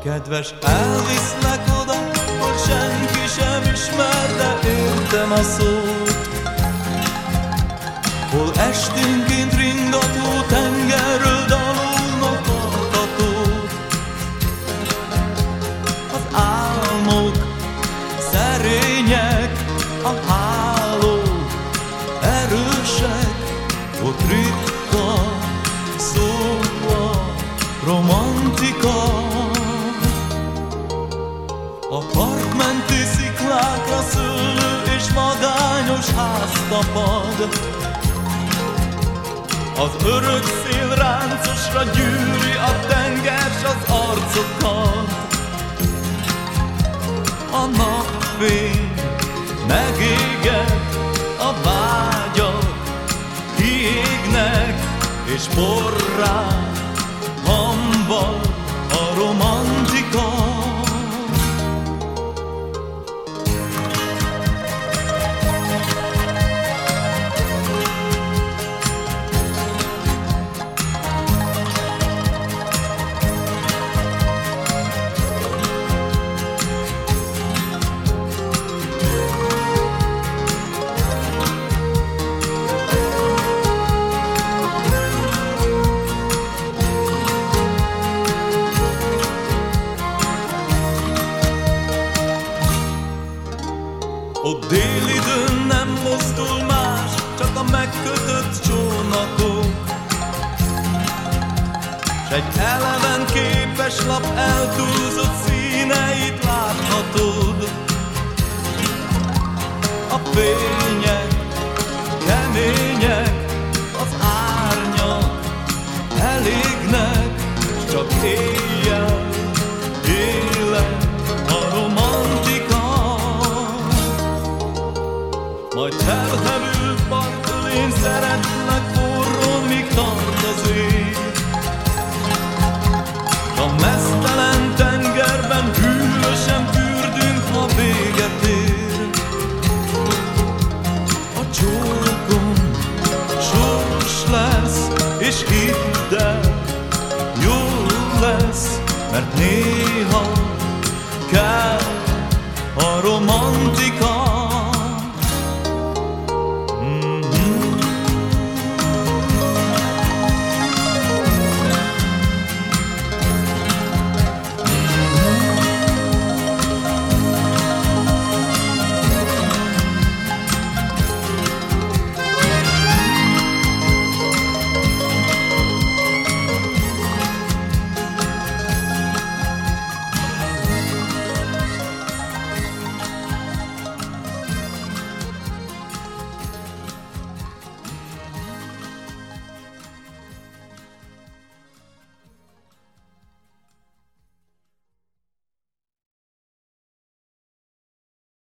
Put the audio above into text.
Kedves, elviszlek oda, hogy senki sem ismer, de értem a szót. Hol esténként ringató tengerről dalolnak hallgatók. Az álmok szerények, a hálók erősek, ott ritka szó a romantika. A partmenti sziklákra szőlő és magányos ház tapad. Az örök szél ráncosra gyűri a tenger s az arcokat. A napfény megéget, a vágyak kiégnek, és porrá hambal a romantika. Ott délidőn nem mozdul más, csak a megkötött csónakok. S egy eleven képes lap eltúlzott színeit láthatod. A fények kemények, az árnyak elégnek, s csak éjjel élet a romantika. Majd felhevült partól én szeretlek forró, míg tart az ég. A meztelen tengerben hűvösen fürdünk, ha véget ér. A csókom sors lesz, és hidd el, jó lesz, mert néha kell a romantika.